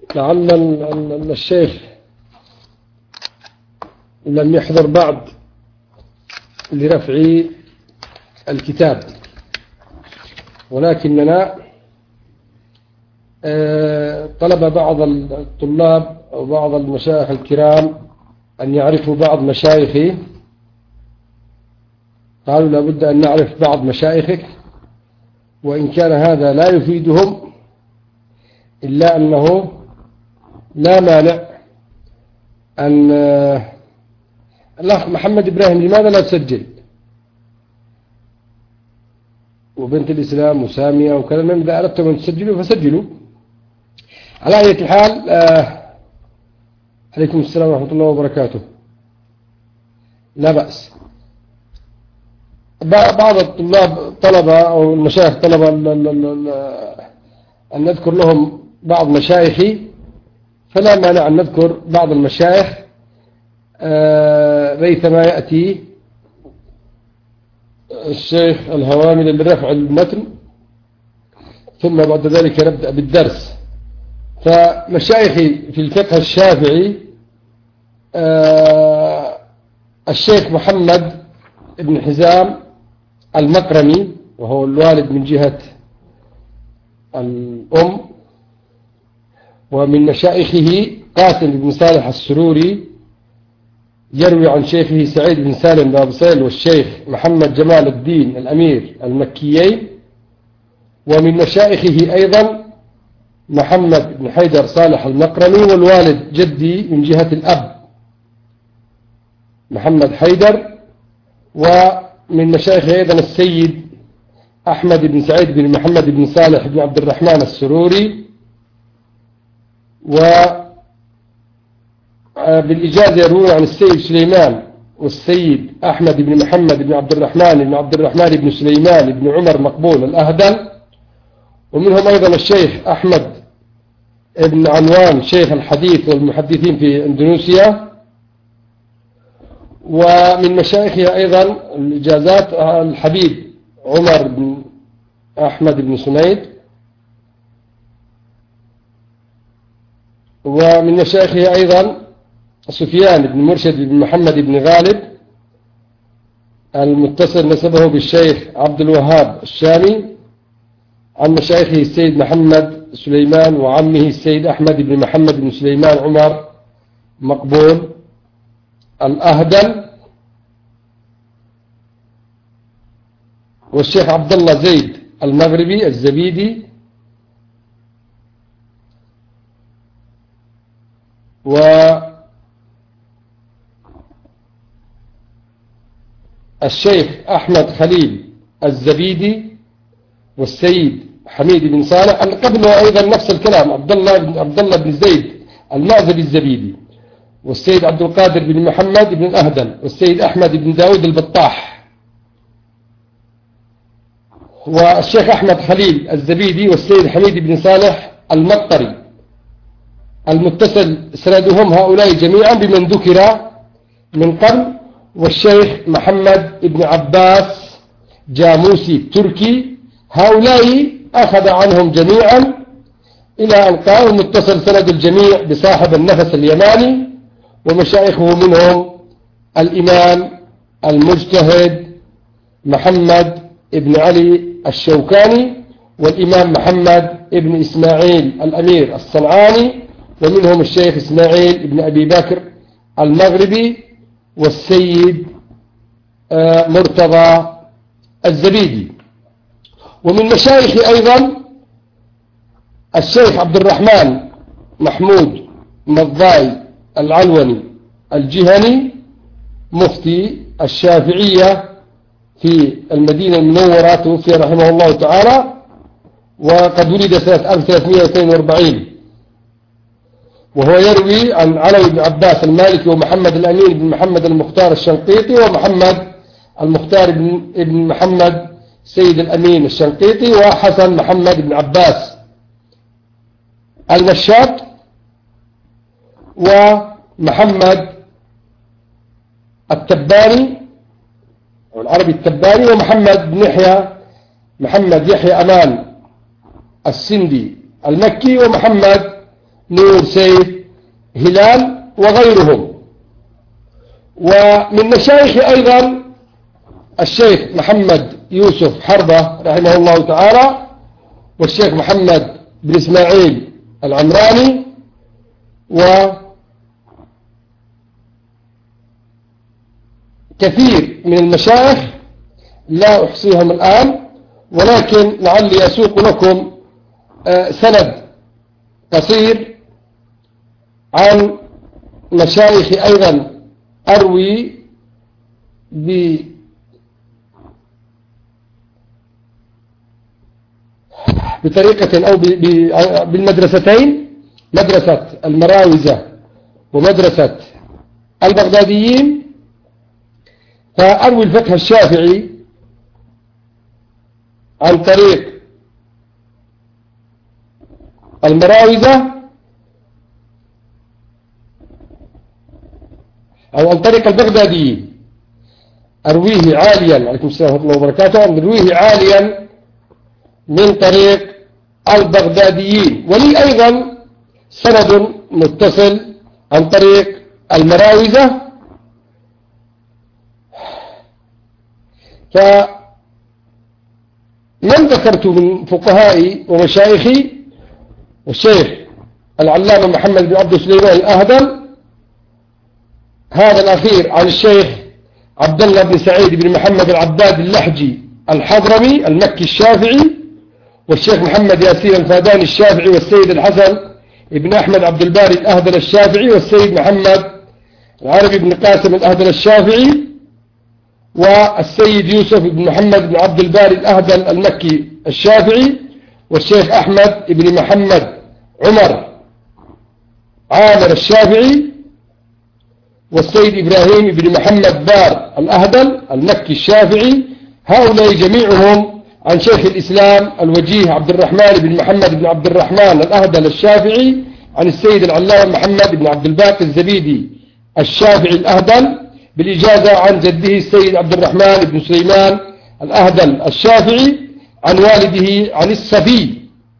لعل الشيخ لم يحضر بعد لرفع الكتاب، ولكننا طلب بعض الطلاب أو بعض المشايخ الكرام أن يعرفوا بعض مشايخي. قالوا لابد أن نعرف بعض مشايخك، وإن كان هذا لا يفيدهم إلا أنه لا مانع أن الأخ محمد إبراهيم لماذا لا تسجل، وبنت الإسلام وسامية وكذا، من إذا أردتم أن تسجلوا فسجلوا. على أي حال عليكم السلام ورحمة الله وبركاته. لا بأس. بعض الطلاب طلب أو المشايخ طلب أن نذكر لهم بعض مشايخي، فلا مانع أن نذكر بعض المشايخ ريثما يأتي الشيخ الهوامل لرفع المتن، ثم بعد ذلك نبدأ بالدرس. فمشايخي في الفقه الشافعي الشيخ محمد بن حزام المقرمي، وهو الوالد من جهة الأم، ومن مشايخه قاسم بن صالح السروري يروي عن شيخه سعيد بن سالم بابصيل والشيخ محمد جمال الدين الأمير المكيين. ومن مشايخه أيضا محمد بن حيدر صالح المقرمي، والوالد جدي من جهة الأب محمد حيدر. ومن مشايخه أيضا السيد أحمد بن سعيد بن محمد بن صالح بن عبد الرحمن السروري. وبالإجازة يروون عن السيد سليمان والسيد أحمد بن محمد بن عبد الرحمن بن سليمان بن عمر مقبول الأهدل. ومنهم أيضا الشيخ أحمد بن عنوان شيخ الحديث والمحدثين في إندونيسيا. ومن مشايخه أيضا الإجازات الحبيب عمر بن أحمد بن سنيد. ومن مشايخه أيضا سفيان بن مرشد بن محمد بن غالب المتصل نسبه بالشيخ عبد الوهاب الشامي. عن مشايخه السيد محمد سليمان وعمه السيد أحمد بن محمد بن سليمان عمر مقبول الأهدل. والشيخ عبد الله زيد المغربي الزبيدي. والشيخ أحمد خليل الزبيدي والسيد حميد بن صالح. قبله أيضا نفس الكلام عبد الله بن زيد المعزبي الزبيدي، والسيد عبد القادر بن محمد بن الأهدل، والسيد أحمد بن داود البطاح، والشيخ أحمد خليل الزبيدي، والسيد حميد بن صالح المطري. المتصل سندهم هؤلاء جميعا بمن ذكر من قبل. والشيخ محمد بن عباس جاموسي التركي، هؤلاء أخذ عنهم جميعا إلى أن قال متصل سند الجميع بصاحب النفس اليماني. ومشايخه منهم الإمام المجتهد محمد بن علي الشوكاني، والإمام محمد بن إسماعيل الأمير الصنعاني، ومنهم الشيخ إسماعيل بن أبي بكر المغربي، والسيد مرتضى الزبيدي. ومن مشايخ أيضا الشيخ عبد الرحمن محمود مضاي العلوني الجهني، مفتي الشافعية في المدينة المنورة، توفي رحمه الله تعالى، وقد ولد سنة 1342. وهو يروي عن علوي بن عباس المالكي، ومحمد الأمين بن محمد المختار الشنقيطي، ومحمد المختار بن محمد سيد الأمين الشنقيطي، وحسن محمد بن عباس المشاط، ومحمد التباني أو العربي التباني، ومحمد بن محمد يحيى أمان السندي المكي، ومحمد نور، سيف، هلال وغيرهم. ومن مشايخ أيضا الشيخ محمد يوسف حربة رحمه الله تعالى، والشيخ محمد بن إسماعيل العمراني، وكثير من المشايخ لا أحصيهم الآن، ولكن لعلي أسوق لكم سند قصير عن مشايخ أيضا أروي بطريقة أو بالمدرستين، مدرسة المراوزة ومدرسة البغداديين. فأروي الفقه الشافعي عن طريق المراوزة أو عن طريق البغداديين، أرويه عاليا، عليكم السلام ورحمة الله وبركاته، أرويه عاليا من طريق البغداديين. ولي أيضا سند متصل عن طريق المراوزة. فمن ذكرت من فقهائي ومشايخي والشيخ العلامة محمد بن عبد سليمان الأهدل، هذا الأخير عن الشيخ عبد الله بن سعيد بن محمد العباد اللحجي الحضرمي المكي الشافعي، والشيخ محمد ياسين الفاداني الشافعي، والسيد الحسن بن أحمد عبد الباري الأهدل الشافعي، والسيد محمد العربي بن قاسم الأهدل الشافعي، والسيد يوسف بن محمد بن عبد الباري الأهدل المكي الشافعي، والشيخ أحمد بن محمد عمر عامر الشافعي، والسيد إبراهيم بن محمد بار الأهدل المكي الشافعي. هؤلاء جميعهم عن شيخ الإسلام الوجيه عبد الرحمن بن محمد بن عبد الرحمن الأهدل الشافعي، عن السيد العلامة محمد بن عبد الباقي الزبيدي الشافعي الأهدل بالإجازة عن جده السيد عبد الرحمن بن سليمان الأهدل الشافعي، عن والده عن الصفي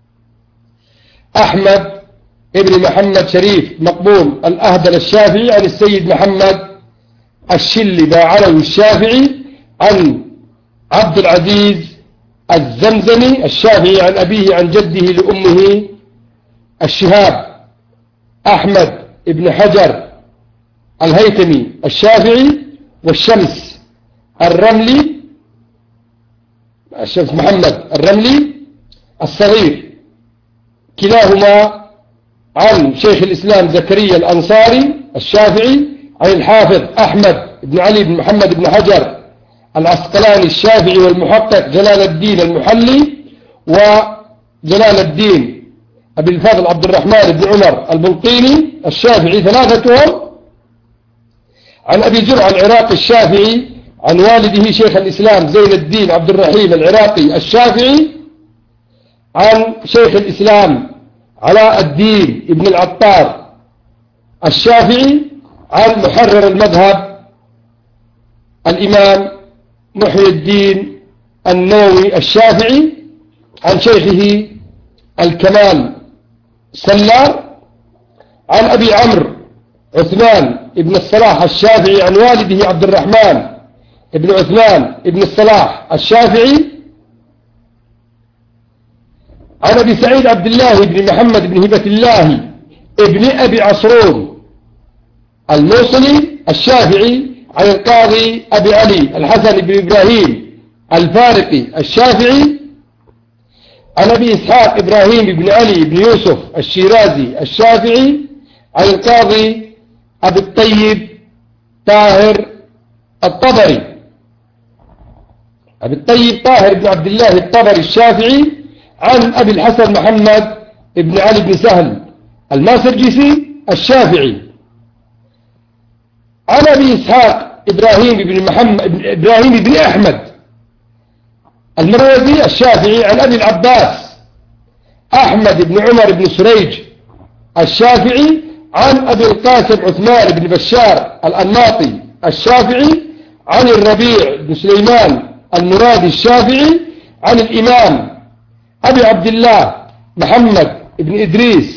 أحمد ابن محمد شريف مقبول الأهدل الشافعي، عن السيد محمد الشلي باعلوي الشافعي، عن عبد العزيز الزمزمي الشافعي، عن أبيه عن جده لأمه الشهاب أحمد ابن حجر الهيثمي الشافعي، والشمس الرملي الشمس محمد الرملي الصغير، كلاهما عن شيخ الإسلام زكريا الأنصاري الشافعي، عن الحافظ أحمد بن علي بن محمد بن حجر العسقلاني الشافعي، والمحقق جلال الدين المحلي، وجلال الدين أبي الفاضل عبد الرحمن بن عمر البلقيني الشافعي، ثلاثتهم عن أبي جرعة العراقي الشافعي، عن والده شيخ الإسلام زين الدين عبد الرحيم العراقي الشافعي، عن شيخ الإسلام علاء الدين ابن العطار الشافعي، عن محرر المذهب الإمام محي الدين النووي الشافعي، عن شيخه الكمال سلار، عن أبي عمرو عثمان ابن الصلاح الشافعي، عن والده عبد الرحمن ابن عثمان ابن الصلاح الشافعي، عن أبي سعيد عبد الله بن محمد بن هبة الله ابن أبي عصرون الموصلي الشافعي، عن القاضي أبي علي الحسن بن إبراهيم الفارقي الشافعي، عن أبي إسحاق إبراهيم بن علي بن يوسف الشيرازي الشافعي، عن القاضي أبي الطيب طاهر الطبري أبي الطيب طاهر بن عبد الله الطبري الشافعي، عن أبي الحسن محمد بن علي بن سهل الماسرجسي الشافعي، عن أبي إسحاق إبراهيم بن أحمد المروزي الشافعي، عن أبي العباس أحمد بن عمر بن سريج الشافعي، عن أبي القاسم عثمان بن بشار الأناطي الشافعي، عن الربيع بن سليمان المرادي الشافعي، عن الإمام أبي عبد الله محمد بن إدريس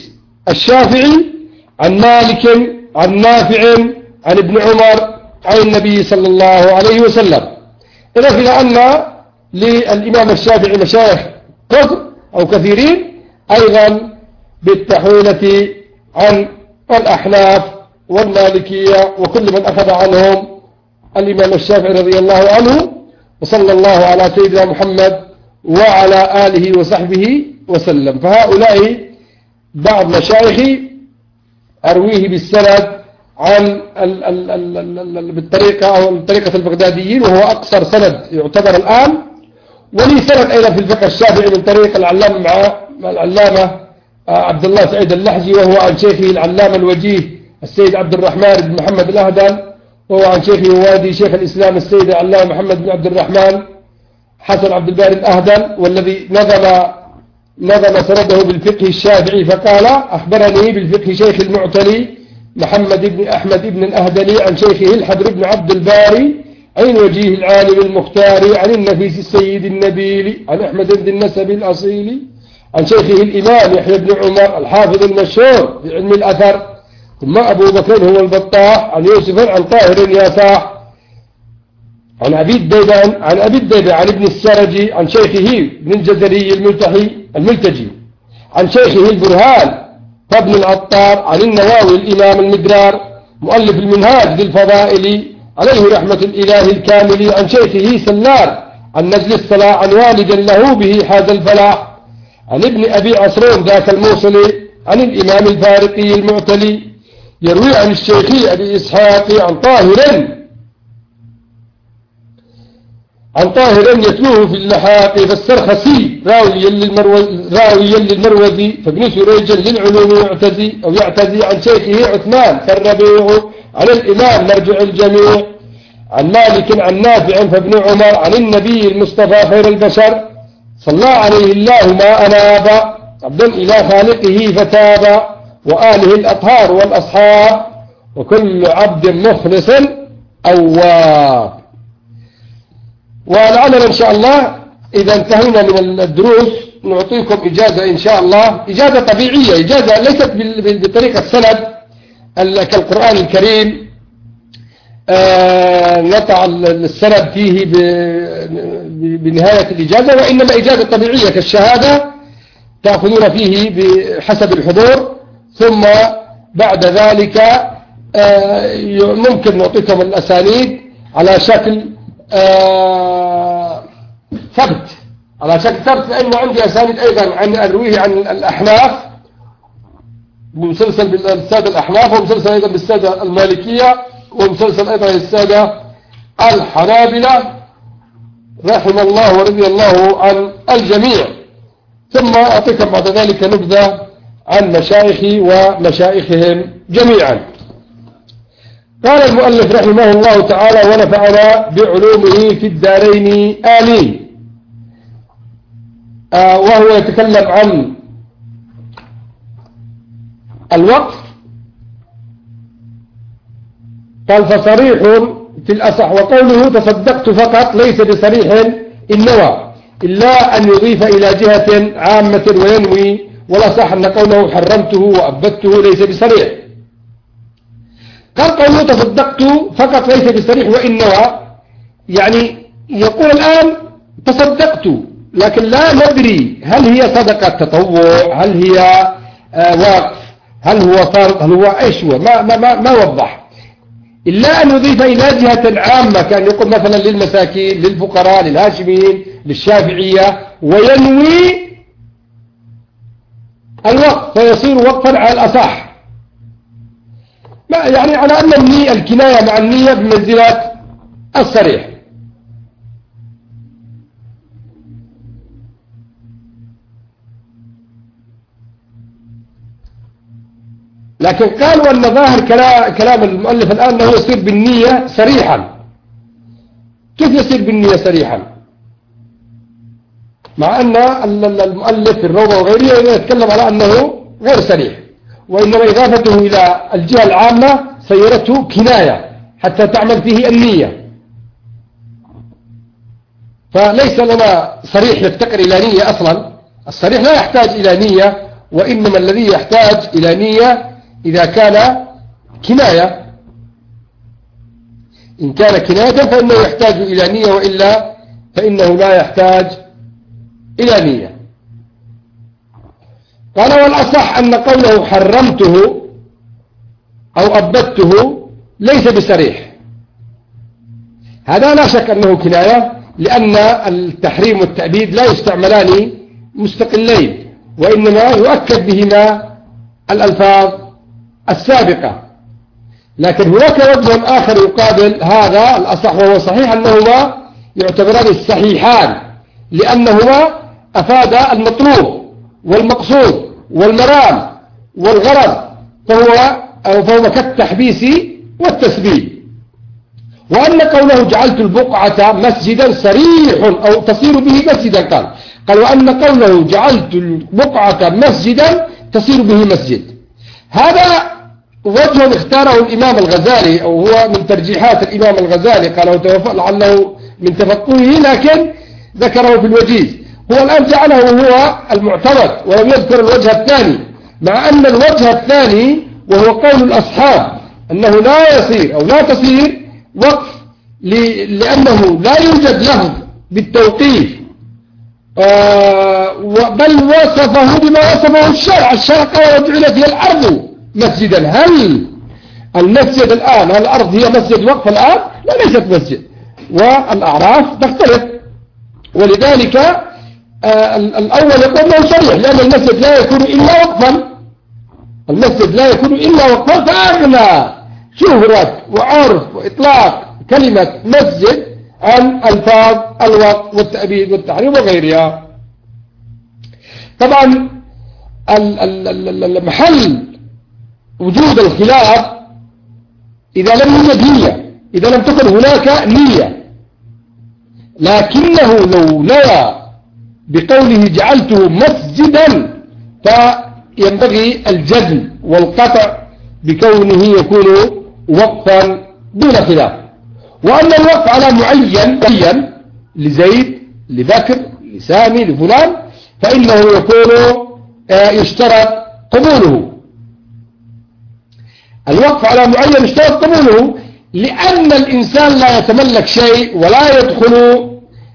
الشافعي عن مالك عن نافع عن ابن عمر عن النبي صلى الله عليه وسلم. إذا إلى أن للإمام الشافعي مشايخ كثر أو كثيرين أيضا بالتحويلة عن الأحناف والمالكية وكل من أخذ عنهم الإمام الشافعي رضي الله عنه. وصلى الله على سيدنا محمد وعلى آله وصحبه وسلم. فهؤلاء بعض مشايخي أرويه بالسند عن بالطريقة أو طريقة البغداديين، وهو أقصر سند يعتبر الآن. ولي سند أيضا في الفقه الشافعي من طريق العلامة عبد الله سعيد اللحجي، وهو عن شيخه العلامة الوجيه السيد عبد الرحمن بن محمد الأهدل، وهو عن شيخه ووالدي شيخ الإسلام السيد العلامة محمد بن عبد الرحمن حسن عبد الباري الأهدل، والذي نظم سنده بالفقه الشافعي فقال: أخبرني بالفقه شيخ المعتلي محمد بن أحمد بن الأهدلي عن شيخه الحبر بن عبد الباري عن وجيه العالم المختار عن النفيس السيد النبيل عن أحمد بن النسب الأصيل عن شيخه الإمام يحيى بن عمر الحافظ المشهور في علم الأثر. ثم أبو بكر هو البطاح عن يوسف عن طاهر ياساح عن أبي الديبة عن ابن السرجي عن شيخه ابن الجزري الملتجي عن شيخه البرهان فابن العطار عن النواوي الإمام المدرار مؤلف المنهاج للفضائل عليه رحمة الإله الكامل عن شيخه سلار عن نزل الصلاة عن والد له به حاز الفلاح عن ابن أبي عصرون ذاك الموصل عن الإمام الفارقي المعتلي يروي عن الشيخ أبي إسحاق عن طاهر يتلوه في اللحاق فالسرخسي راويا للمروزي فابن سريج للعلوم يعتزي عن شيخه عثمان فالربيع عن الإمام مرجع الجميع عن مالك عن نافع فابن عمر عن النبي المصطفى خير البشر صلى عليه الله ما أناب عبدا إلى خالقه فتاب وآله الأطهار والأصحاب وكل عبد مخلص أواب. ولعلنا إن شاء الله إذا انتهينا من الدروس نعطيكم إجازة إن شاء الله، إجازة طبيعية، إجازة ليست بطريقة السند كالقرآن الكريم نطع السند فيه بنهاية الإجازة، وإنما إجازة طبيعية كالشهادة تأخذون فيه بحسب الحضور، ثم بعد ذلك ممكن نعطيكم الأسانيد على شكل ثبت، لأنه عندي أسانيد أيضا عن أرويه عن الأحناف بمسلسل بالسادة الأحناف، ومسلسل أيضا بالسادة المالكية، ومسلسل أيضا بالسادة الحنابلة رحم الله ورضي الله عن الجميع. ثم أعطيكم بعد ذلك نبذة عن مشايخي ومشايخهم جميعا. قال المؤلف رحمه الله تعالى: ونفعنا بعلومه في الدارين آمين. وهو يتكلم عن الوقف. قال: فصريح في الأصح، وقوله تصدقت فقط ليس بصريح النوى إلا أن يضيف إلى جهة عامة وينوي، ولا صح أن قوله حرمته وأبدته ليس بصريح. قال: قوله تصدقت فقط ليس بصريح وإن نوى، يعني يقول الآن تصدقت، لكن لا ندري هل هي صدقة تطوع، هل هي وقف، هل هو فرض، هل هو إيش هو، ما وضح، إلا أن يضيف إلى جهة عامة، كان يقول مثلا للمساكين، للفقراء، للهاشميين، للشافعية، وينوي الوقف فيصير وقفا على الأصح، يعني على أن الكناية مع النية بمنزلة الصريح. لكن قال: وأن ظاهر كلام المؤلف الآن أنه يصير بالنية صريحا. كيف يصير بالنية صريحا؟ مع أن المؤلف في الروضة وغيره يتكلم على أنه غير صريح، وإنما إضافته إلى الجهة العامة سيرته كناية حتى تعمل فيه النية، فليس لنا صريح يفتقر إلى نية أصلا. الصريح لا يحتاج إلى نية، وإنما الذي يحتاج إلى نية إذا كان كناية. إن كان كناية فإنه يحتاج إلى نية، وإلا فإنه لا يحتاج إلى نية. قال والأصح أن قوله حرمته أو أبدته ليس بصريح. هذا لا شك أنه كناية، لأن التحريم والتأبيد لا يستعملان مستقلين، وإنما يؤكد بهما الألفاظ السابقة. لكن هناك وجه آخر يقابل هذا الأصح، وهو صحيح أنهما يعتبران الصحيحان، لأنهما أفاد المطلوب والمقصود والمرام والغرض، فهو كالتحبيس والتسبيل. وأن قوله جعلت البقعة مسجدا صريح أو تصير به مسجدا، قال وأن قوله جعلت البقعة مسجدا تصير به مسجد. هذا وجه اختاره الإمام الغزالي، أو هو من ترجيحات الإمام الغزالي، قال لعله من تفقهه، لكن ذكره في الوجيز. هو الآن جعله هو المعتمد ولم يذكر الوجه الثاني، مع أن الوجه الثاني وهو قول الأصحاب أنه لا يصير أو لا تصير وقف، لأنه لا يوجد لفظ بالتوقيف، بل وصفه بما وصفه الشرع. قال وجعلت هي الأرض مسجدا. هل المسجد الآن، هل الأرض هي مسجد وقف الآن؟ لا، ليست مسجد، والأعراف تختلف. ولذلك الأول يقول له صريح، لأن المسجد لا يكون إلا وقفا، المسجد لا يكون إلا وقفا، فأغنى شهرة وعرف وإطلاق كلمة مسجد عن ألفاظ الوقف والتأبيد والتحريم وغيرها. طبعا محل وجود الخلاف إذا لم يوجد نية، إذا لم تكن هناك نية. لكنه لو نوى بقوله جعلته مسجدا فينبغي الجزم والقطع بكونه يكون وقفا دون خلاف. وأن الوقف على معين لزيد لبكر لسامي لفلان فإنه يكون يشترط قبوله. الوقف على معين يشترط قبوله، لأن الإنسان لا يتملك شيء ولا يدخل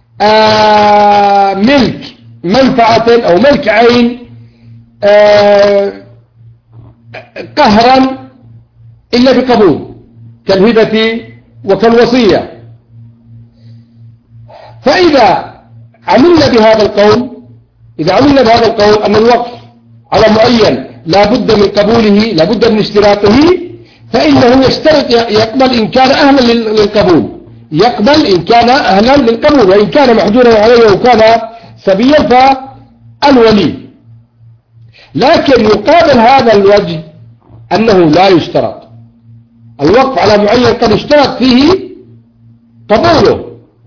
ملك منفعة أو ملك عين قهرا إلا بقبول، كالهبة وكالوصية. فإذا عملنا بهذا القول، أن الوقف على معين لا بد من قبوله، لا بد من اشتراطه، فإنه يشترط يقبل إن كان أهلا للقبول، يقبل إن كان أهلا للقبول، وإن كان محجورا عليه وكان صبيا فالولي. لكن يقابل هذا الوجه أنه لا يشترط الوقف على معين، قد اشترط فيه قبوله،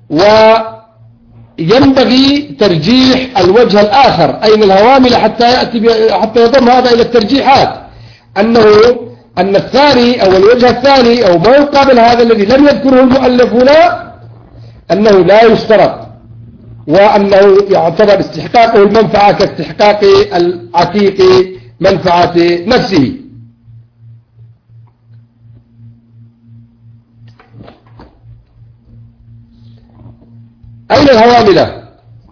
وينبغي ترجيح الوجه الآخر أين الهوامل حتى يضم هذا إلى الترجيحات، أن الثاني أو الوجه الثاني أو ما يقابل هذا الذي لم يذكره المؤلف هنا أنه لا يشترط، وأنه يعتبر استحقاقه المنفعة كاستحقاق العتيق منفعة نفسه. أين الهوامل؟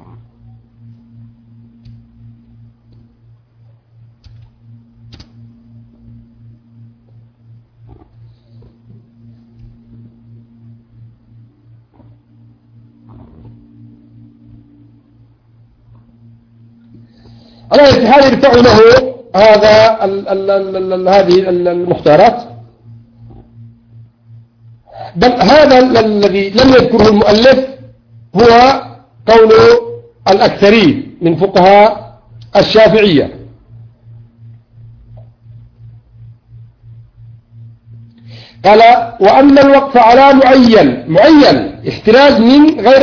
على الاتحاد يرفع له هذه المختارات، بل هذا الذي لم يذكره المؤلف هو قول الأكثرين من فقهاء الشافعية. قال وأن الوقف على معين احتراز من غير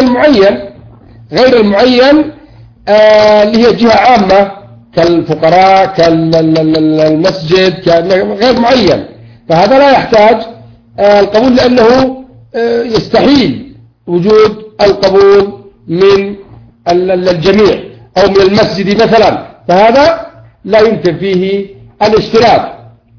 المعين اللي هي جهة عامة كالفقراء كالمسجد غير معين، فهذا لا يحتاج القبول، لأنه يستحيل وجود القبول من الجميع أو من المسجد مثلا، فهذا لا يمكن فيه الاشتراك.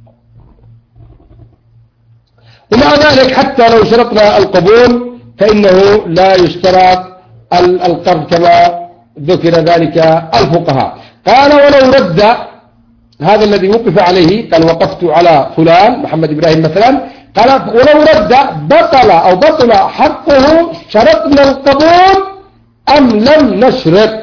ومع ذلك حتى لو شرطنا القبول فإنه لا يشترط القرض كما ذكر ذلك الفقهاء. قال ولو رد، هذا الذي وقف عليه، قال وقفت على فلان محمد إبراهيم مثلا، قال ولو رد بطل حقه شرطنا القبول أم لم نشرط.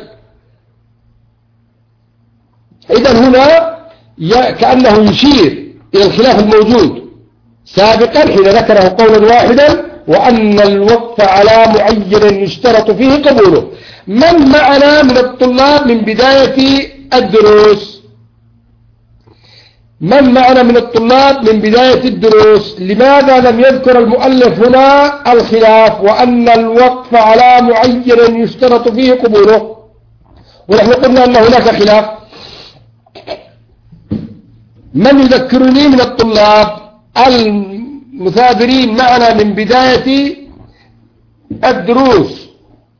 إذن هنا كأنه يشير إلى الخلاف الموجود سابقا حين ذكره قولا واحدا، وأن الوقف على معين يشترط فيه قبوله. من معنا من الطلاب من بداية الدروس؟ من معنا من الطلاب من بداية الدروس؟ لماذا لم يذكر المؤلف هنا الخلاف وأن الوقف على معين يشترط فيه قبوله؟ ونحن قلنا أن هناك خلاف. من يذكرني من الطلاب المثابرين معنا من بداية الدروس؟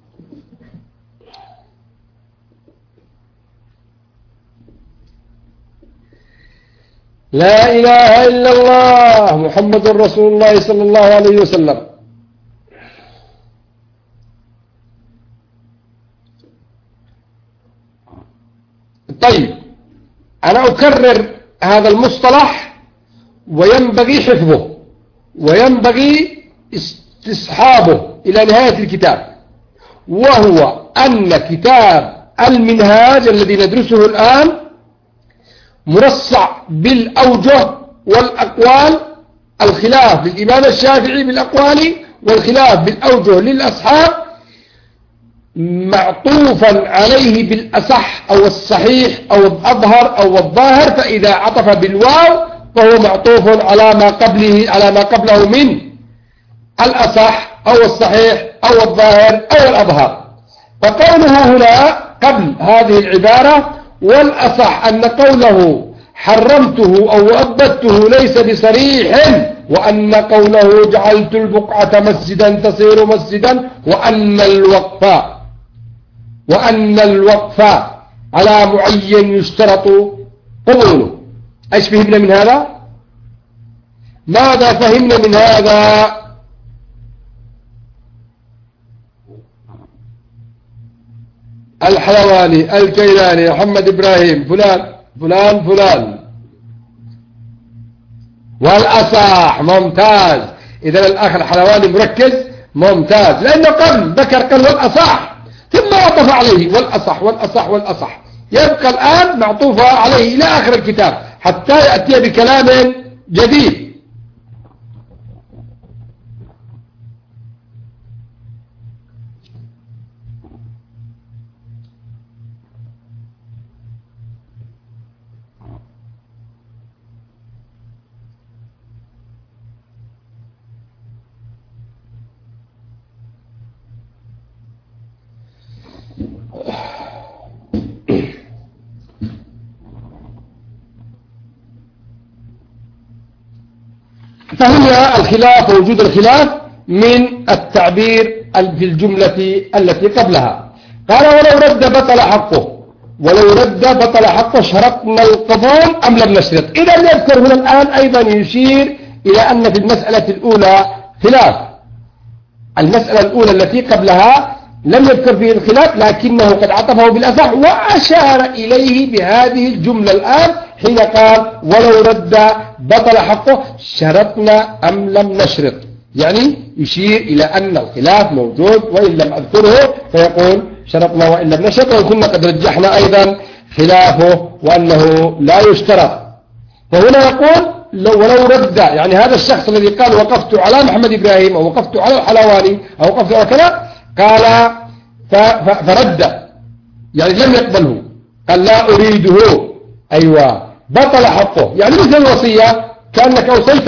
لا إله إلا الله محمد رسول الله صلى الله عليه وسلم. طيب أنا أكرر هذا المصطلح وينبغي حفظه وينبغي استصحابه إلى نهاية الكتاب، وهو أن كتاب المنهاج الذي ندرسه الآن مرصع بالأوجه والأقوال، الخلاف للإمام الشافعي بالأقوال والخلاف بالأوجه للأصحاب، معطوفا عليه بالأصح أو الصحيح أو الأظهر أو الظاهر، فإذا عطف بالواو فهو معطوف على ما قبله من الأصح أو الصحيح أو الظاهر أو الأظهر. فقوله هنا قبل هذه العبارة والأصح أن قوله حرمته أو أبدته ليس بصريح، وأن قوله جعلت البقعة مسجدا تصير مسجدا، وأن الوقف على معين يشترط قبوله. ايش فهمنا من هذا؟ ماذا فهمنا من هذا؟ الحلواني، الكيلاني، محمد إبراهيم، فلان فلان فلان، والأصح. ممتاز. إذا الأخ الحلواني مركز، ممتاز، لأنه قبل ذكر قال والأصح ثم عطف عليه والأصح والأصح والأصح، يبقى الآن معطوفة عليه إلى آخر الكتاب حتى يأتي بكلام جديد. فهنا الخلاف ووجود الخلاف من التعبير في الجملة التي قبلها. قال ولو رد بطل حقه، ولو رد بطل حقه شرطنا القبول أم لم نشرط. إذا يذكر هنا الآن أيضا يشير إلى أن في المسألة الأولى خلاف. المسألة الأولى التي قبلها لم يذكر فيه الخلاف، لكنه قد عطفه بالأصح وأشار إليه بهذه الجملة الآن حين قال ولو رد بطل حقه شرطنا أم لم نشرط، يعني يشير إلى أن الخلاف موجود، وإن لم أذكره فيقول شرطنا وإن لم نشرط، وكنا قد رجحنا أيضا خلافه وأنه لا يشترط. فهنا يقول ولو رد، يعني هذا الشخص الذي قال وقفت على محمد إبراهيم أو وقفت على الحلواني أو وقفت على كذا، قال فرد، يعني لم يقبله، قال لا أريده، أيوة بطل حقه. يعني مثل الوصية، كأنك أوصيت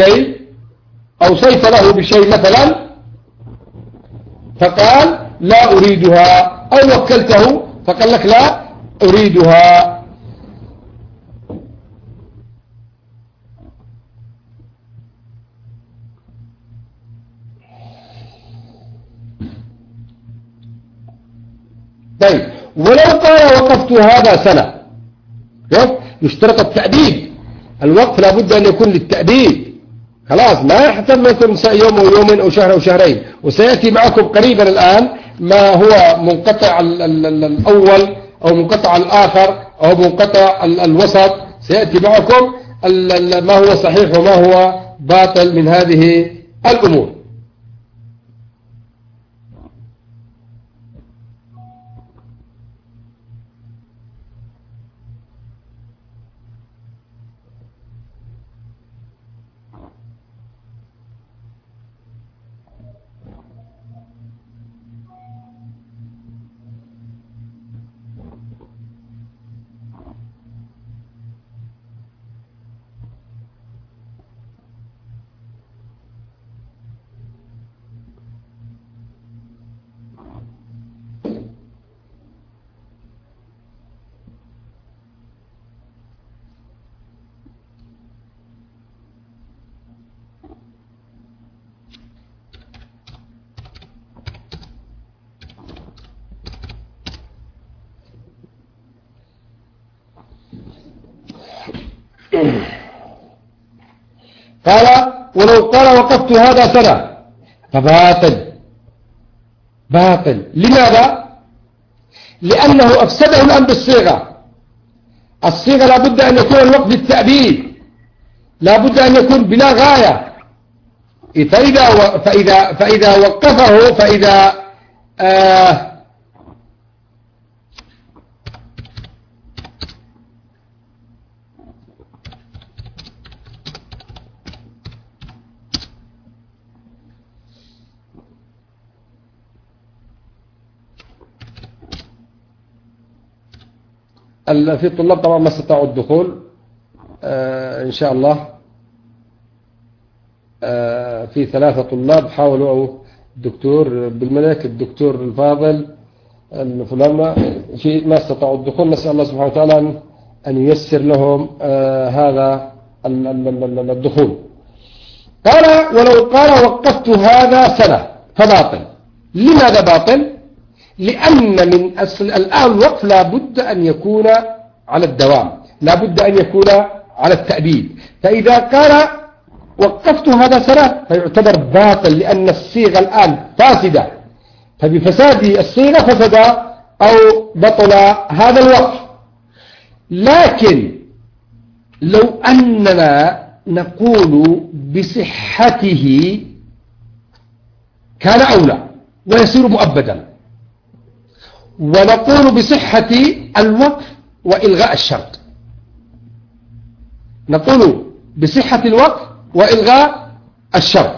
له بشيء مثلا، فقال لا أريدها، أو وكلته فقال لك لا أريدها. طيب ولو قال وقفت هذا سنة، يشترط التأبيد. الوقف لابد أن يكون للتأبيد، خلاص ما يحتاج ما يكون يوم أو يومين أو شهر أو شهرين. وسيأتي معكم قريبا الآن ما هو منقطع الأول أو منقطع الآخر أو منقطع الوسط، سيأتي معكم ما هو صحيح وما هو باطل من هذه الأمور. قال ولو قال وقفت هذا سنة فباطل، باطل. لماذا؟ لأنه أفسده الآن بالصيغة. الصيغة لابد أن يكون الوقف بالتأبيد، لابد أن يكون بلا غاية. فإذا وقفه فإذا في طلاب طبعا ما استطاعوا الدخول إن شاء الله. في 3 طلاب حاولوا، أو الدكتور بالملك، الدكتور الفاضل، الفلان، في ما استطاعوا الدخول. نسأل الله سبحانه وتعالى أن ييسر لهم هذا الدخول. قال ولو قال وقفت هذا سنة فباطل. لماذا باطل؟ لأن من أصل الآن الوقف لابد أن يكون على الدوام، لابد أن يكون على التأبيد. فإذا قال وقفت هذا سنة فيعتبر باطل، لأن الصيغة الآن فاسدة، فبفساد الصيغة فسد أو بطل هذا الوقف. لكن لو أننا نقول بصحته كان أولى ويصير مؤبدا، ونقول بصحة الوقف وإلغاء الشرط. نقول بصحة الوقف وإلغاء الشرط.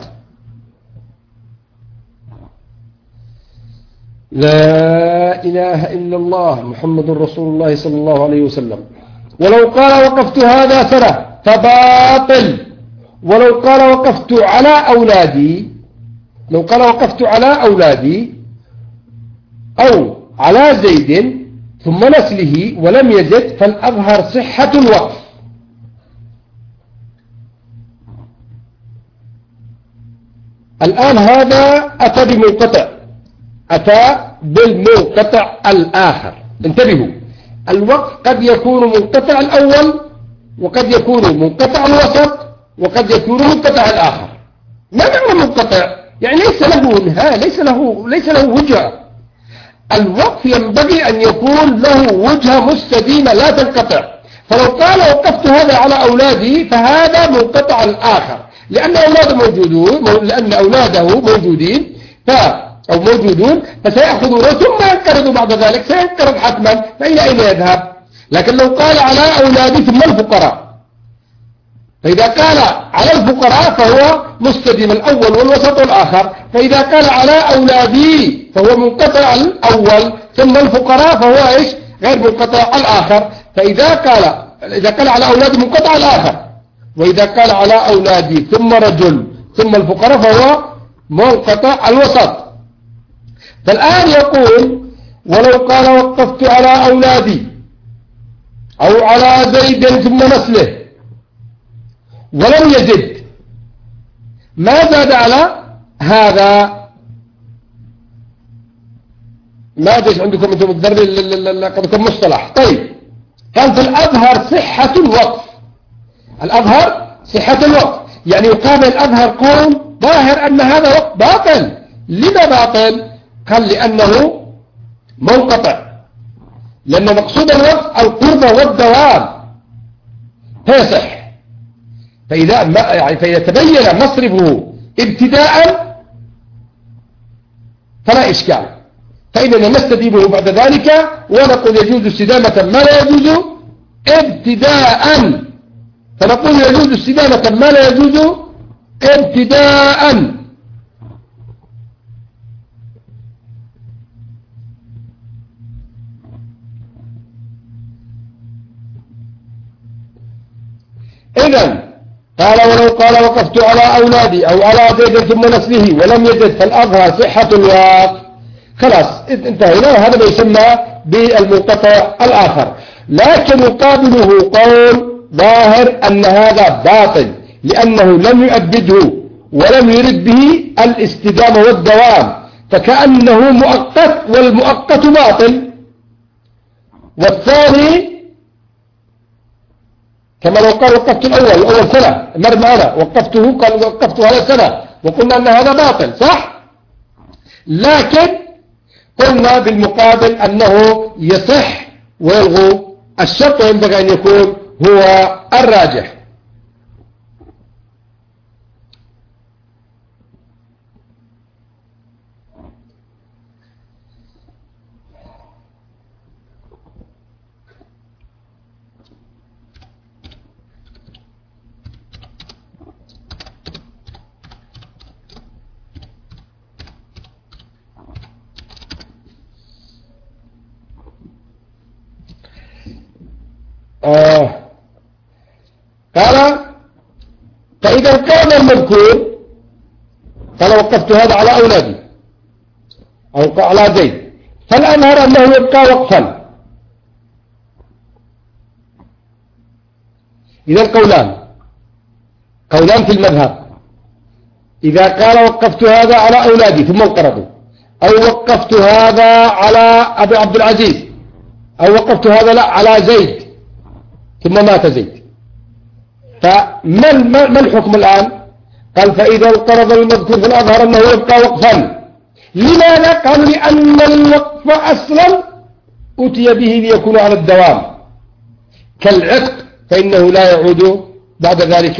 لا إله إلا الله محمد رسول الله صلى الله عليه وسلم. ولو قال وقفت هذا سنة فباطل. ولو قال وقفت على أولادي، لو قال وقفت على أولادي أو على زيد ثم نسله ولم يزد فالأظهر صحة الوقف. الآن هذا أتى بمنقطع، أتى بالمنقطع الآخر. انتبهوا، الوقف قد يكون منقطع الأول، وقد يكون منقطع الوسط، وقد يكون منقطع الآخر. ما معنى منقطع؟ يعني ليس له نهاية، ليس له وجهة. الوقف ينبغي أن يكون له وجهة مستديمة لا تنقطع. فلو قال وقفت هذا على أولادي فهذا منقطع الآخر، لأن أولاده موجودون، لأن أولاده موجودين أو موجودون، فسيأخذون ثم ينقرضوا بعد ذلك، سينقرض حتما، فإلى أين يذهب؟ لكن لو قال على أولادي ثم الفقراء، فإذا قال على الفقراء فهو مستديم الأول والوسط والآخر. فإذا قال على أولادي فهو منقطع الأول، ثم الفقراء فهو إيش؟ غير منقطع الآخر. فإذا قال على أولادي منقطع الآخر، وإذا قال على أولادي ثم رجل ثم الفقراء فهو منقطع الوسط. فالآن يقول ولو قال وقفت على أولادي أو على زيد ثم نسله ولم يزد، ما زاد على هذا. ما ادري عندكم انتم الضرب قد يكون مصطلح. طيب قال فالأظهر صحة الوقف. الأظهر صحة الوقف، يعني يقابل الأظهر قول ظاهر أن هذا وقف باطل. لما باطل؟ قال لأنه منقطع، لأن مقصود الوقف القرب والدوام فيصح. فإذا تبين مصرفه ابتداء فلا إشكال، فإننا نستديمه بعد ذلك ونقول يجوز استدامة ما لا يجوز ابتداء، فنقول يجوز استدامة ما لا يجوز ابتداء. إذن قال ولو قال وقفت على أولادي أو على زيد ثم نسله ولم يجد فالأظهر صحة الوقف، خلاص انتهينا. هذا ما يسمى بالمنقطع الآخر. لكن يقابله قول ظاهر أن هذا باطل لأنه لم يؤبده ولم يرد به الاستدامة والدوام، فكأنه مؤقت والمؤقت باطل. والثاني كما لو قال وقفت الأول سنة مر معنا وقفته، قال وقفته هذا سنة وقلنا أن هذا باطل صح، لكن قلنا بالمقابل أنه يصح ويلغو. الشرط ينبغي أن يكون هو الراجح. قال فإذا كان المذكور قال وقفت هذا على أولادي أو على زيد فالأمهر أنه يبقى وقفا. إذا قولان في المذهب، إذا قال وقفت هذا على أولادي ثم انقرضوا، أو وقفت هذا على أبي عبد العزيز، أو وقفت هذا لا على زيد ثم مات زيد، فما الحكم الآن؟ قال فإذا انقرض المذكور في الأظهر أنه يبقى وقفا. لماذا؟ قالوا لأن الوقف أصلا أتي به ليكون على الدوام كالعتق، فإنه لا يعود بعد ذلك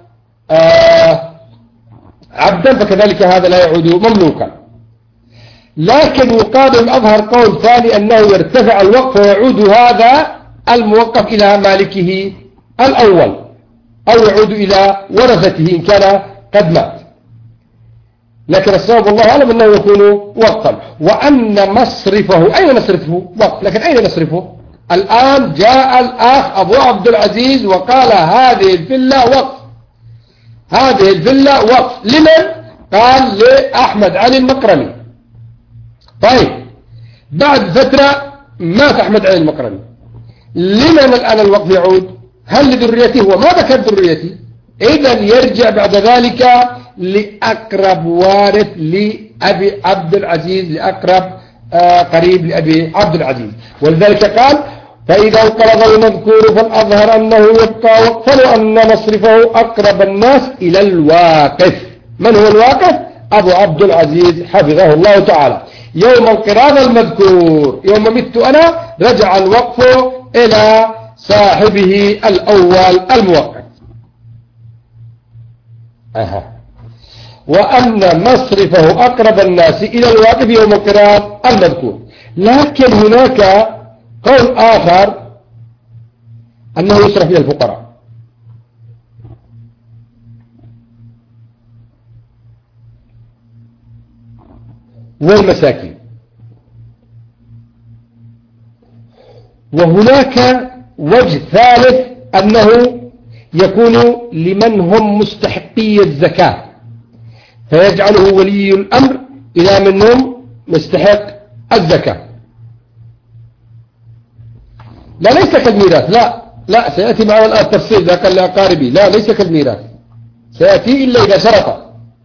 عبدا، فكذلك هذا لا يعود مملوكا. لكن يقابل الأظهر قول ثاني أنه يرتفع الوقف ويعود هذا الموقف إلى مالكه الأول أو يعود إلى ورثته إن كان قد مات. لكن الصواب الله أعلم أنه يكون وقفا، وأن مصرفه أين نصرفه؟ وقف. لكن أين نصرفه؟ الآن جاء الأخ أبو عبد العزيز وقال هذه الفيلا وقف، هذه الفيلا وقف. لمن؟ قال لأحمد علي المقرمي. طيب بعد فترة مات أحمد علي المقرمي، لمن الآن الوقف يعود؟ هل لذريته؟ وما ذكر ذريته، إذن يرجع بعد ذلك لأقرب وارث لأبي عبد العزيز، لأقرب قريب لأبي عبد العزيز. ولذلك قال فإذا انقرض المذكور فالأظهر أنه يبقى وقفا وأن مصرفه أقرب الناس إلى الواقف. من هو الواقف؟ أبو عبد العزيز حفظه الله تعالى. يوم انقراض المذكور، يوم مت أنا، رجع الوقف إلى صاحبه الأول الموقف. وأن مصرفه أقرب الناس إلى الواقف يوم انقراض المذكور. لكن هناك قول آخر أنه يصرف إلى الفقراء. والمساكين. وهناك وجه ثالث أنه يكون لمن هم مستحقي الزكاة، فيجعله ولي الأمر إلى من هم مستحق الزكاة. لا ليس كالميراث، لا سيأتي معنا الآن التفصيل إذا قال لأقاربي، لا ليس كالميراث، سيأتي إلا إذا شرط.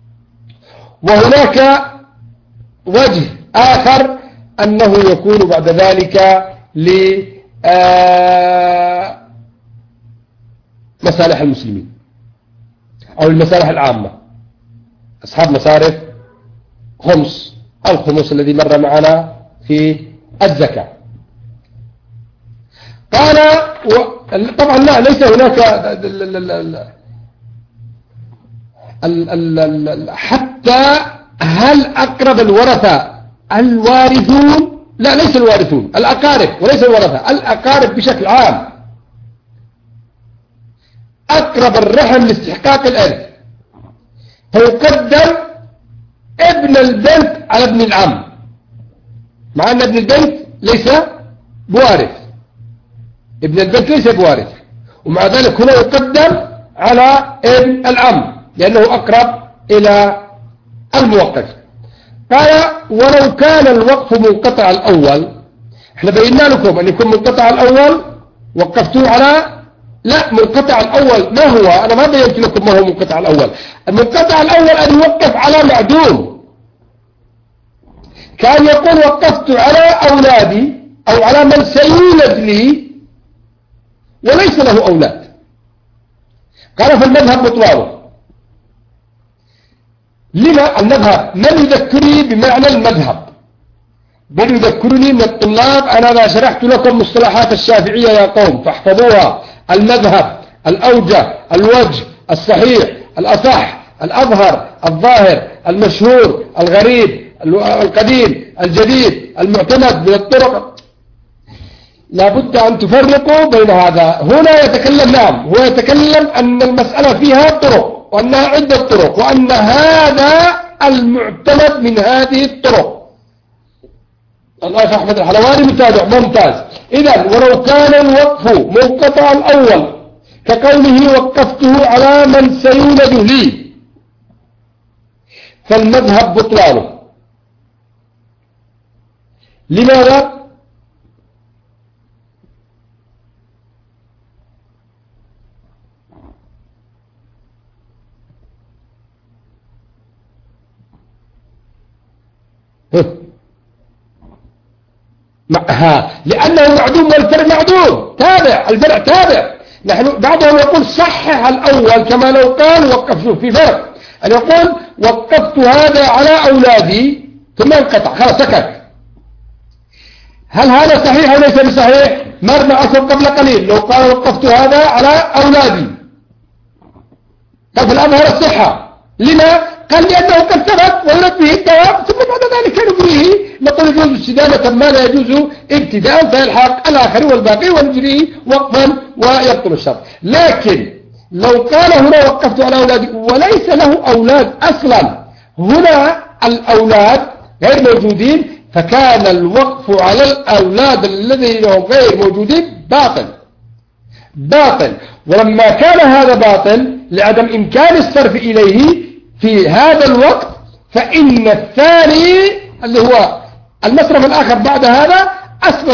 وهناك وجه آخر أنه يكون بعد ذلك مصالح المسلمين أو المصالح العامة، أصحاب مصارف خمس، الخمس الذي مر معنا في الزكاة. قال طبعا لا، ليس هناك حتى هل أقرب الورثة الوارثون؟ لا، ليس الوارثون، الأقارب وليس الورثة، الأقارب بشكل عام أقرب الرحم لاستحقاق الإرث، فيقدم ابن البنت على ابن العم، مع أن ابن البنت ليس بوارث، ابن البنت ليس بوارث، ومع ذلك هنا يقدم على ابن العم لأنه أقرب إلى الموقف. قال ولو كان الوقف منقطع الأول، احنا بينا لكم أن يكون منقطع الأول وقفتوه على، لا، منقطع الأول ما هو؟ أنا ما بينت لكم ما هو منقطع الأول. المنقطع الأول أن يوقف على معدوم، كان يقول وقفت على أولادي أو على من سيولد لي وليس له أولاد. قال فالمذهب بطلانه. لما المذهب؟ من يذكرني بمعنى المذهب؟ بل يذكرني من الطلاب، أنا لا شرحت لكم مصطلحات الشافعية يا قوم فاحفظوها: المذهب، الأوجه، الوجه، الصحيح، الأصح، الأظهر، الظاهر، المشهور، الغريب، القديم، الجديد، المعتمد من الطرق. لابد أن تفرقوا بين هذا. هنا يتكلم، نعم، هو يتكلم أن المسألة فيها طرق وأنها عدة طرق وأن هذا المعتمد من هذه الطرق. الأخ أحمد الحلواني متابع ممتاز. إذا ولو كان الوقف منقطع الأول كقوله وقفته على من سيولد لي فالمذهب بطلانه. لماذا؟ لأنه معدوم والفرع معدوم، تابع، الفرع تابع. نحن بعضهم يقول صحح الأول كما لو قال وقفته، في فرق أن يقول وقفت هذا على أولادي ثم انقطع خلاص سكت. هل هذا صحيح أو ليس بصحيح؟ مرنا أصل قبل قليل لو قال وقفت هذا على أولادي طب الأظهر الصحة. لما؟ قال لأنه قد ثبت ويرد به الدوام ثم بعد ذلك نجريه، نقول يجوز استدامة ما لا يجوز ابتداء فيلحق الآخر والباقي ونجريه وقفا ويبطل الشرط. لكن لو قال هنا وقفت على أولادي وليس له أولاد أصلا، هنا الأولاد غير موجودين، فكان الوقف على الأولاد الذين هم غير موجودين باطل. ولما كان هذا باطل لعدم إمكان الصرف إليه في هذا الوقت، فإن الثاني اللي هو المصرف الآخر بعد هذا أصلا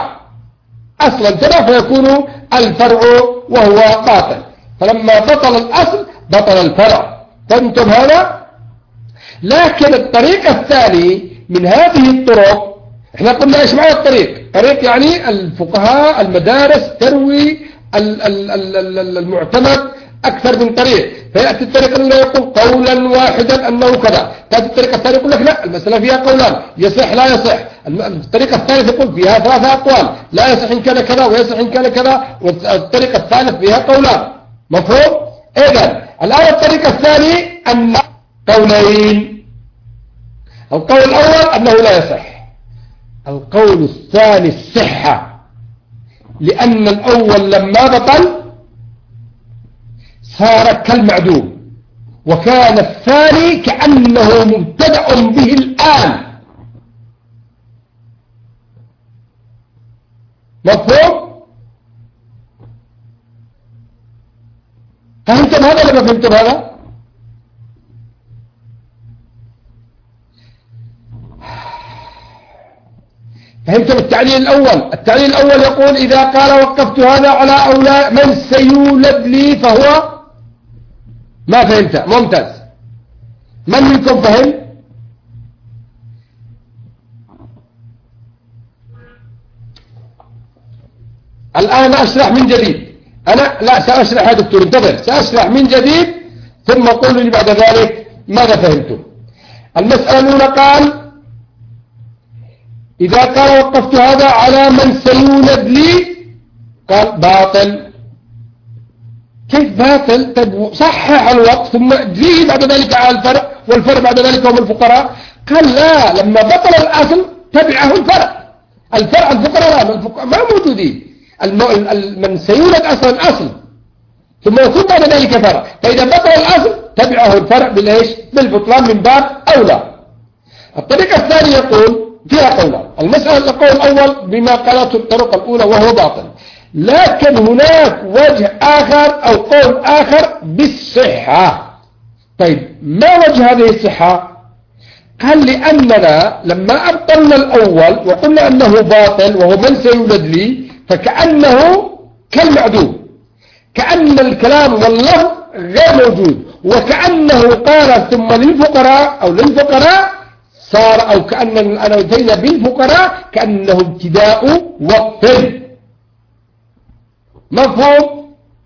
تبع فيكون الفرع وهو باطل. فلما بطل الأصل بطل الفرع. فهمتم هذا؟ لكن الطريق الثاني من هذه الطرق، احنا قلنا ايش معنى الطريق؟ طريق يعني الفقهاء المدارس تروي المعتمد أكثر من طريق، فيأتي الطريق الأولى يقول قولا واحدا أنه كذا، تأتي الطريقة الثانية يقول لك لا المسألة فيها قولان يصح لا يصح، الطريقة الثالثة يقول فيها 3 أقوال لا يصح إن كان كذا ويصح إن كان كذا، والطريقة الثالث فيها قولان. مفهوم؟ إذن الآن الطريقة الثانية أن قولين، القول الأول أنه لا يصح، القول الثاني الصحة، لأن الأول لما بطل صار كالمعدوم، وكان الثاني كأنه مبتدأ به الآن. مفهوم؟ فهمتم هذا ولا ما فهمتم هذا؟ فهمتم التعليل الأول؟ التعليل الأول يقول إذا قال وقفت هذا على أولاد من سيولد لي فهو ما فهمت. ممتاز. من منكم فهم؟ الآن أشرح من جديد. أنا لا سأشرح يا دكتور، انتظر، سأشرح من جديد ثم قولوا لي بعد ذلك ماذا فهمتم. المسألة الأولى قال إذا قال وقفت هذا على من سيولد لي، قال باطل. كيف باطل؟ طيب صحح الوقف ثم جيه بعد ذلك على الفرع، والفرع بعد ذلك هم الفقراء. قال لا، لما بطل الأصل تبعه الفرع. الفقراء لا، الفقراء ما موجودين. من سيولد أصلا أصل ثم يكون بعد ذلك فرع، فإذا بطل الأصل تبعه الفرع بالإيش؟ بالبطلان من باب أولى. الطريقة الثانية يقول فيها قولان. المسألة القول الأول بما قالته الطريقة الأولى وهو باطل، لكن هناك وجه آخر أو قول آخر بالصحة. طيب ما وجه هذه الصحة؟ قال لأننا لما أبطلنا الأول وقلنا أنه باطل وهو من سيولد لي، فكأنه كالمعدوم، كأن الكلام واللفظ غير موجود، وكأنه قال ثم للفقراء أو للفقراء صار، أو كأننا أتينا بالفقراء كأنه ابتداء وقف. مفهوم؟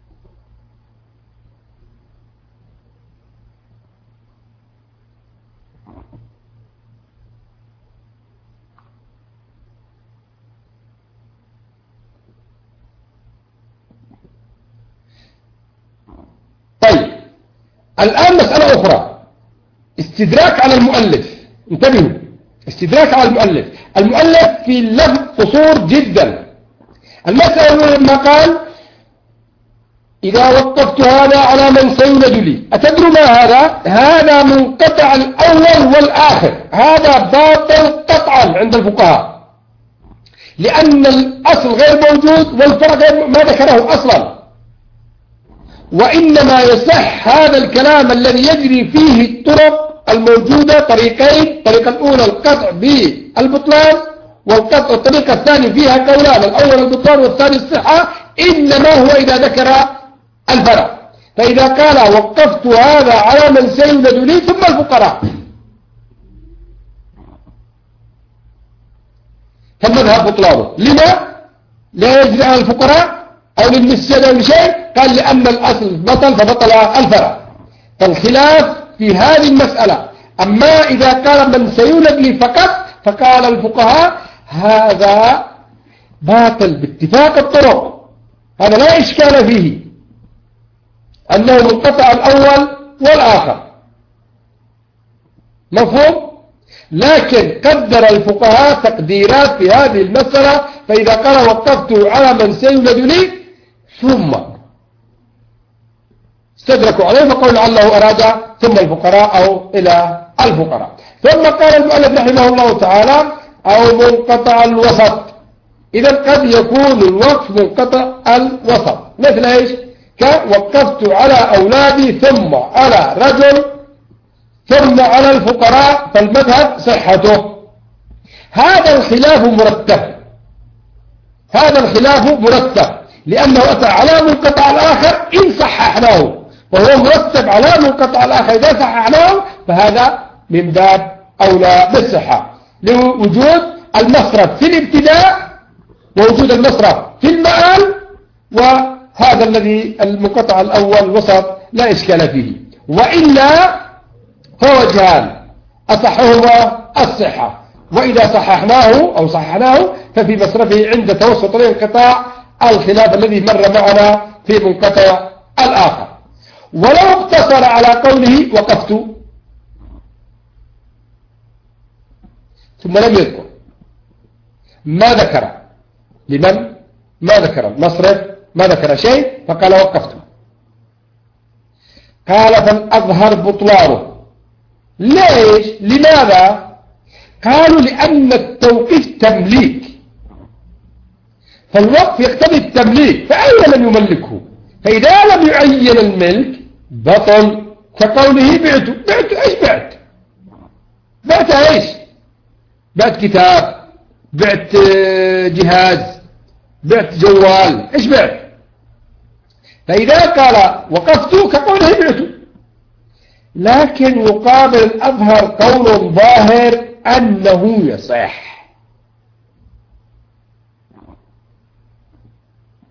طيب الآن مسألة أخرى، استدراك على المؤلف. انتبهوا، استدراك على المؤلف. المؤلف في اللفظ قصور جدا. المسألة لما قال إذا وقفت هذا على من سيولد لي، أتدروا ما هذا؟ هذا منقطع الأول والآخر، هذا باطل قطعا عند الفقهاء، لأن الأصل غير موجود والفرع غير ما ذكره أصلا. وإنما يصح هذا الكلام الذي يجري فيه الطرق الموجودة طريقين. الطريقة الأولى القطع بالبطلان، والطريقة الثانية فيها قولان، الأول البطلان والثاني الصحة، إنما هو إذا ذكر الفرع. فإذا قال وقفت هذا على من سيولد لي ثم الفقراء، فالمذهب بطلانه. لما؟ لا يجري على الفقراء أو للمسجد أو لشيء؟ قال لأن الأصل بطل فبطل الفرع. فالخلاف في هذه المسألة. أما إذا قال من سيولد لي فقط، فقال الفقهاء هذا باطل باتفاق الطرق، هذا لا إشكال فيه، أنه منقطع الأول والآخر. مفهوم؟ لكن قدر الفقهاء تقديرات في هذه المسألة. فإذا قال وقفت على من سيولد لي ثم استدركوا عليه فقالوا لعله أراد ثم الفقراء أو إلى الفقراء. ثم قال المؤلف رحمه الله تعالى أو منقطع الوسط. إذا قد يكون الوقف منقطع الوسط، مثل إيش؟ كوقفت على أولادي ثم على رجل ثم على الفقراء، فالمذهب صحته. هذا الخلاف مرتب، هذا الخلاف مرتب لأنه أتى على منقطع الآخر إن صححناه، وهو مرتب على منقطع الآخر إذا صححناه، فهذا من باب أولى بالصحة لوجود المصرف في الابتداء ووجود المصرف في المآل. وهذا الذي المنقطع الأول وسط لا إشكال فيه. وإلا فوجهان أصحهما الصحة، وإذا صححناه أو صححناه ففي مصرفه عند توسط الانقطاع الخلاف الذي مر معنا في منقطع الآخر. ولو اقتصر على قوله وقفت ثم لم يذكر ما ذكر لمن؟ ما ذكر المصرف، ما ذكر شيء، فقال وقفت. قال فالأظهر بطلانه. ليش؟ لماذا؟ قالوا لأن التوقيف تمليك، فالوقف يقتضي التمليك، فأين من يملكه؟ فإذا لم يعين الملك بطل، كقوله بعت ايش بعت؟ بعت ايش؟ بعت كتاب، بعت جهاز، بعت جوال، ايش بعت؟ فإذا قال وقفت كقوله بعت. لكن يقابل الأظهر قول ظاهر أنه يصح.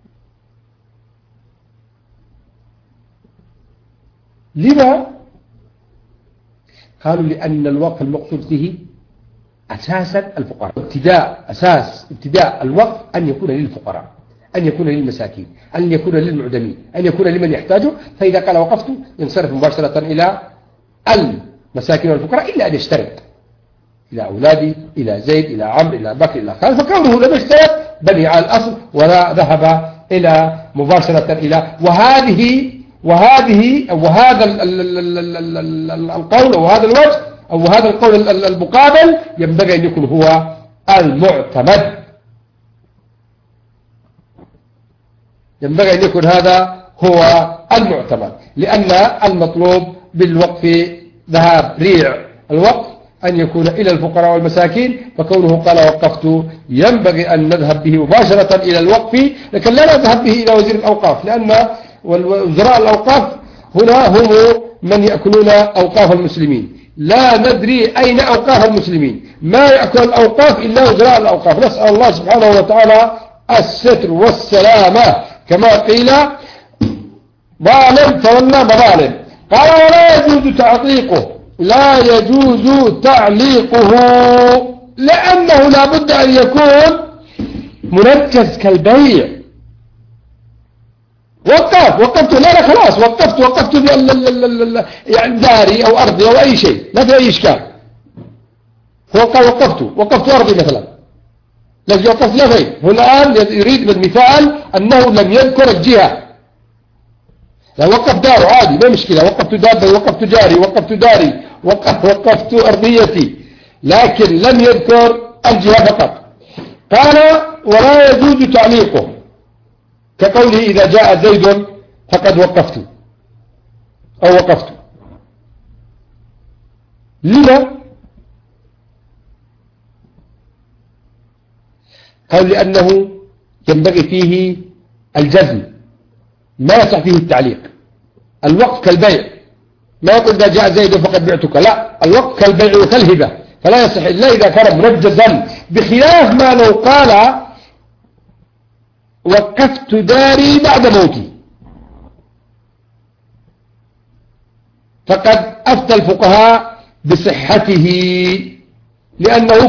لما؟ قالوا لأن الوقف المقصود فيه أساسا الفقراء، ابتداء الوقف أن يكون للفقراء، أن يكون للمساكين، أن يكون للمعدمين، أن يكون لمن يحتاجه. فإذا قال وقفت ينصرف مباشرة إلى المساكين والفقراء، إلا أن يشترط إلى أولادي، إلى زيد، إلى عمرو، إلى بكر، إلى خالد. فكونه لم يشترط بني على الأصل ولا ذهب إلى مباشرة إلى وهذا القول أو هذا الوجه أو هذا القول المقابل ينبغي أن يكون هو المعتمد، ينبغي أن يكون هذا هو المعتمد، لأن المطلوب بالوقف ذهاب ريع الوقف أن يكون إلى الفقراء والمساكين. فكونه قال وقفت ينبغي أن نذهب به مباشرة إلى الوقف، لكن لا نذهب به إلى وزير الأوقاف، لأن وزراء الأوقاف هنا هم من يأكلون أوقاف المسلمين. لا ندري أين أوقاف المسلمين، ما يأكل الأوقاف إلا وزراء الأوقاف. نسأل الله سبحانه وتعالى الستر والسلامة. كما قيل ظالم تولى مظالم، قال ولا يجوز تعليقه، لا يجوز تعليقه لأنه لا بد أن يكون منجز كالبيع. وقفت لا خلاص وقفت يعني داري أو أرضي أو أي شيء، لا في أي إشكال. هو قال وقفت أرضي مثلا، لكن وقفت لا غير. هنا الآن يريد بالمثال أنه لم يذكر الجهة. لو وقف داره عادي ما مشكلة، وقفت دابي، وقفت جاري، وقفت داري، وقفت أرضيتي، لكن لم يذكر الجهة فقط. قال ولا يجوز تعليقه، كقوله إذا جاء زيد فقد وقفت أو وقفت. لما؟ قال لأنه ينبغي فيه الجزم، ما يصح فيه التعليق. الوقف كالبيع، ما يقول إذا جاء زيد فقد بعتك، لا، الوقف كالبيع وكالهبة، فلا يصح إلا إذا كان منجزا، بخلاف ما لو قال وقفت داري بعد موتي، فقد أفتى الفقهاء بصحته، لأنه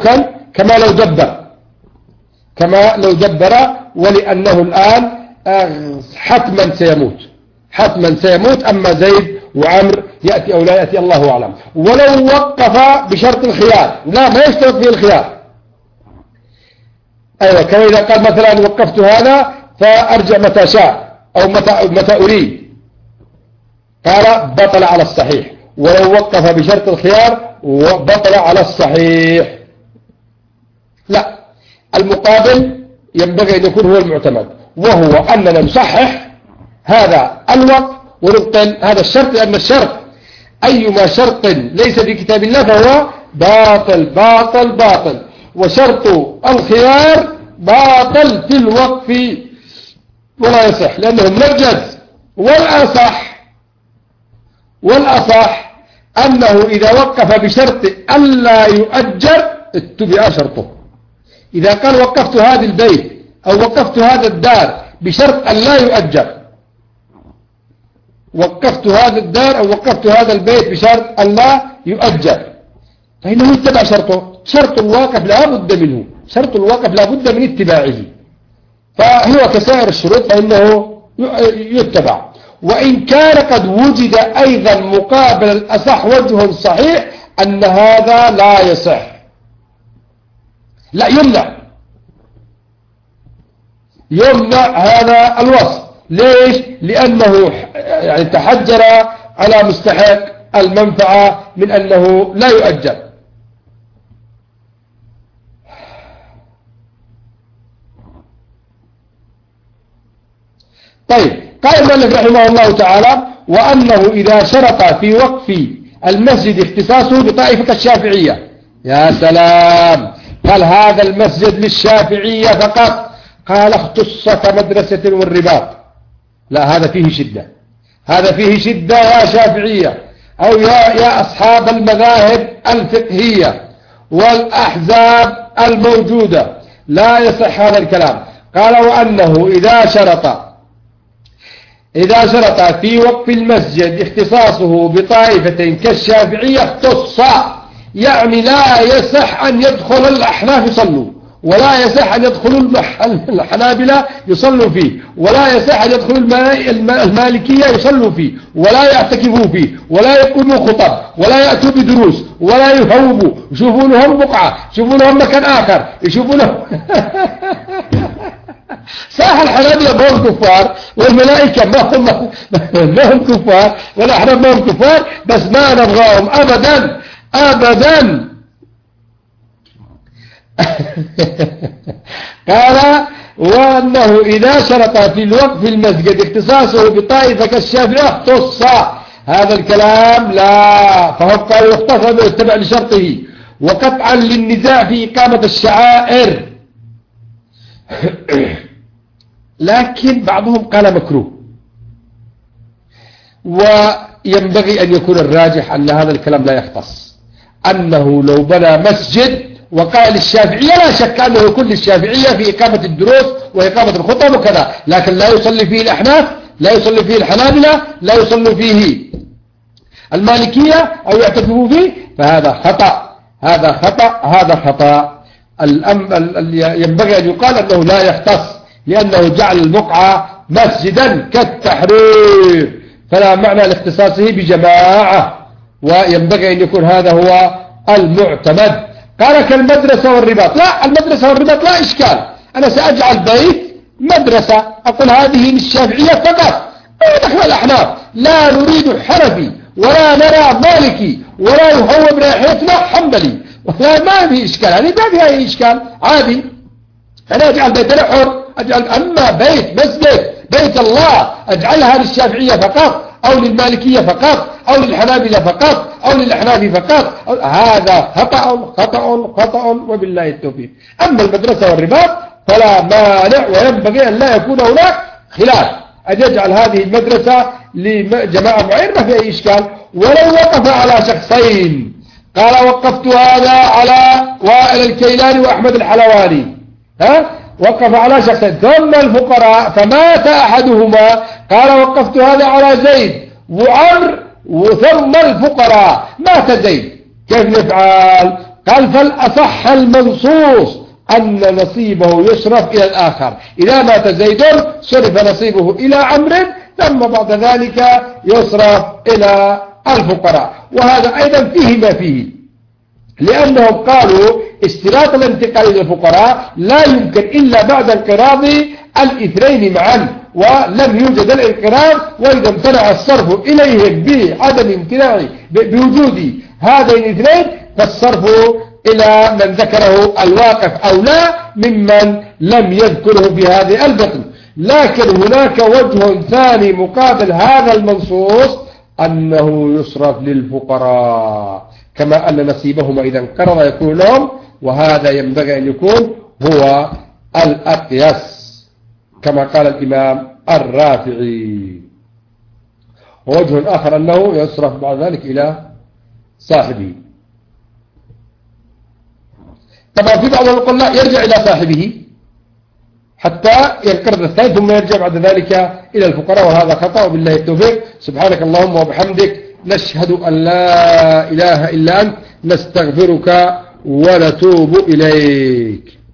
كما لو دبر ولأنه الآن حتما سيموت. أما زيد وعمر يأتي أو لا يأتي الله أعلم. ولو وقف بشرط الخيار، لا ما يشترط فيه الخيار. أيوة، كما إذا قال مثلا وقفت هذا فأرجع متى شاء أو متى أريد، قال بطل على الصحيح. ولو وقف بشرط الخيار بطل على الصحيح. لا، المقابل ينبغي أن يكون هو المعتمد، وهو أننا نصحح هذا الوقف ونبطل هذا الشرط، لأن الشرط أيما شرط ليس في كتاب الله فهو باطل، وشرط الخيار باطل في الوقف ولا يصح لأنه منجز. والأصح أنه إذا وقف بشرط ألا يؤجر اتبع شرطه. إذا قال وقفت هذا البيت أو وقفت هذا الدار بشرط أن لا يؤجر، وقفت هذا الدار أو وقفت هذا البيت بشرط أن لا يؤجر، فإنه يتبع شرطه. شرط الواقف لا بد من اتباعه، فهو كسائر الشروط فإنه يتبع. وإن كان قد وجد أيضا مقابل الأصح وجه صحيح أن هذا لا يصح، لا يمنع هذا الوصف. ليش؟ لأنه يعني تحجر على مستحق المنفعة من أنه لا يؤجر. طيب، قال المؤلف رحمه الله تعالى وأنه إذا شرط في وقف المسجد اختصاصه بطائفة الشافعية. يا سلام، قال هذا المسجد للشافعية فقط، قال اختص كمدرسة والرباط. لا، هذا فيه شدة يا شافعية، أو يا أصحاب المذاهب الفقهية والأحزاب الموجودة، لا يصح هذا الكلام. قال وأنه إذا شرط إذا شرط في وقف المسجد اختصاصه بطائفة كالشافعية اختص، يعني لا يصح أن يدخل الأحناف يصلوا، ولا يصح أن يدخلوا الحنابلة يصلوا فيه، ولا يصح أن يدخلوا المالكية يصلوا فيه، ولا يعتكفوا فيه، ولا يقوموا خطب، ولا يأتوا بدروس، ولا يهوبوا، يشوفوا لهم بقعة، يشوفوا لهم مكان آخر، يشوفوا لهم صح الحنابلة ما هم كفار، والملائكة ما هم كفار، والأحناف ما هم كفار، بس ما نبغاهم أبدا أبدا. قال وأنه إذا شرط في الوقف المسجد اختصاصه بطائفة كالشافعية اختص، هذا الكلام لا، فهم قالوا يختص ويتبع لشرطه، وقطعا للنزاع في إقامة الشعائر. لكن بعضهم قال مكروه، وينبغي أن يكون الراجح أن هذا الكلام لا يختص، أنه لو بنى مسجد وقال الشافعية لا شك أنه يكون للشافعية في إقامة الدروس وإقامة الخطب وكذا، لكن لا يصلي فيه الأحناف، لا يصلي فيه الحنابلة، لا يصلي فيه المالكية أو يعتكفوا فيه، فهذا خطأ، هذا خطأ، هذا خطأ. ينبغي أن يقال أنه لا يختص، لأنه جعل البقعة مسجدا كالتحرير، فلا معنى لاختصاصه بجماعة، وينبغي أن يكون هذا هو المعتمد. قال كالمدرسة والرباط، لا، المدرسة والرباط لا إشكال، أنا سأجعل بيت مدرسة، أقول هذه للشافعية فقط، ندخل الأحناف، لا نريد حنفي ولا نرى مالكي ولا يهوب ريحتنا حنبلي، ولا ما في إشكال، يعني ما فيها أي إشكال، عادي. أنا أجعل بيت الحر، أما بيت مسجد بيت الله أجعلها للشافعية فقط أو للمالكية فقط أو للحنابلة فقط أو للأحناف فقط، هذا خطأ خطأ خطأ، وبالله التوفيق. أما المدرسة والرباط فلا مانع، وينبغي أن لا يكون هناك خلاف، أن يجعل هذه المدرسة لجماعة معينة ما في أي إشكال. ولو وقف على شخصين، قال وقفت هذا على وائل الكيلاني وأحمد الحلواني، وقف على شخصين، ثم الفقراء فمات أحدهما، قال وقفت هذا على زيد وعمر ثم الفقراء، مات زيد، كيف نفعل؟ قال فالأصح المنصوص أن نصيبه يصرف إلى الآخر، إذا مات زيد صرف نصيبه إلى عمرو، ثم بعد ذلك يصرف إلى الفقراء. وهذا أيضا فيه ما فيه، لأنهم قالوا اشتراط الانتقال إلى الفقراء لا يمكن إلا بعد انقراض الاثنين معا، ولم يوجد الانقراض، وإذا امتنع الصرف إليهم بعدم امتناع بوجود هذين الاثنين، فالصرف إلى من ذكره الواقف أولى ممن لم يذكره في هذه البطن. لكن هناك وجه ثاني مقابل هذا المنصوص، أنه يصرف للفقراء، كما أن نصيبهما إذا انقرض يكون لهم، وهذا ينبغي أن يكون هو الأقيس كما قال الإمام الرافعي. ووجه آخر أنه يصرف بعد ذلك إلى صاحبه. طبعا في بعض القول لا، يرجع إلى صاحبه حتى ينقرض الثاني ثم يرجع بعد ذلك إلى الفقراء، وهذا خطأ، وبالله التوفيق. سبحانك اللهم وبحمدك، نشهد أن لا إله إلا أنت، نستغفرك ونتوب إليك.